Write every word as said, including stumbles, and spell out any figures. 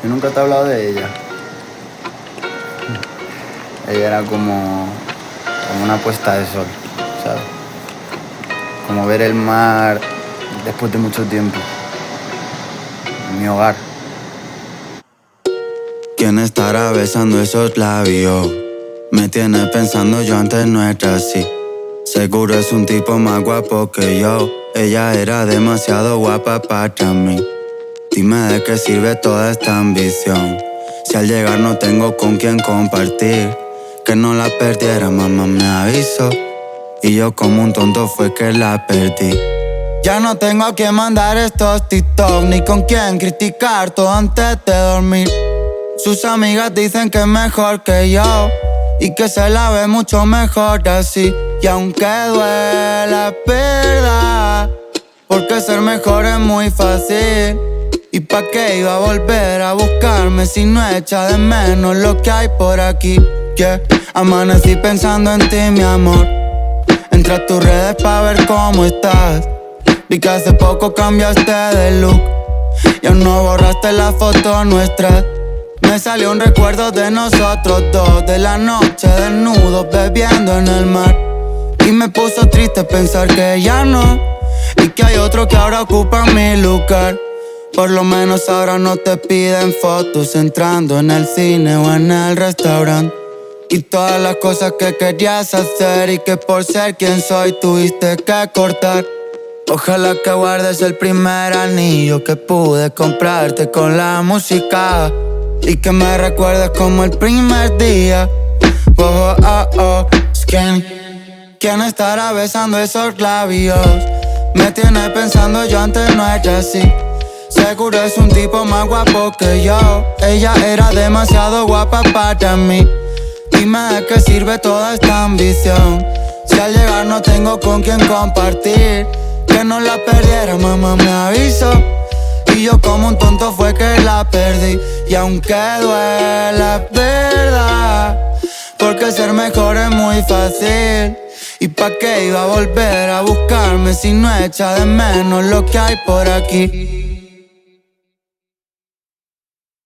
Yo nunca te he hablado de ella. Ella era como, como una puesta de sol, ¿sabes? Como ver el mar después de mucho tiempo. En mi hogar. ¿Quién estará besando esos labios? Me tiene pensando, yo antes no era así. Seguro es un tipo más guapo que yo. Ella era demasiado guapa para mí. Dime de qué sirve toda esta ambición si al llegar no tengo con quién compartir. Que no la perdiera, mamá me avisó, y yo como un tonto fue que la perdí. Ya no tengo a quién mandar estos TikTok, ni con quién criticar todo antes de dormir. Sus amigas dicen que es mejor que yo y que se la ve mucho mejor así. Y aunque duela, es verdad, porque ser mejor es muy fácil. ¿Y pa' qué iba a volver a buscarme si no echa de menos lo que hay por aquí? Yeah. Amanecí pensando en ti, mi amor. Entré a tus redes pa' ver cómo estás. Vi que hace poco cambiaste de look y aún no borraste la foto nuestra. Me salió un recuerdo de nosotros dos, de la noche desnudos bebiendo en el mar. Y me puso triste pensar que ya no, y que hay otro que ahora ocupa mi lugar. Por lo menos ahora no te piden fotos entrando en el cine o en el restaurante. Y todas las cosas que querías hacer y que por ser quien soy tuviste que cortar. Ojalá que guardes el primer anillo que pude comprarte con la música y que me recuerdes como el primer día. Oh, oh, oh, skin. ¿Quién estará besando esos labios? Me tiene pensando, yo antes no era así. Seguro es un tipo más guapo que yo. Ella era demasiado guapa para mí. Dime de qué sirve toda esta ambición si al llegar no tengo con quién compartir. Que no la perdiera, mamá me avisó, y yo como un tonto fue que la perdí. Y aunque duela, es verdad, porque ser mejor es muy fácil. ¿Y pa' qué iba a volver a buscarme si no echa de menos lo que hay por aquí?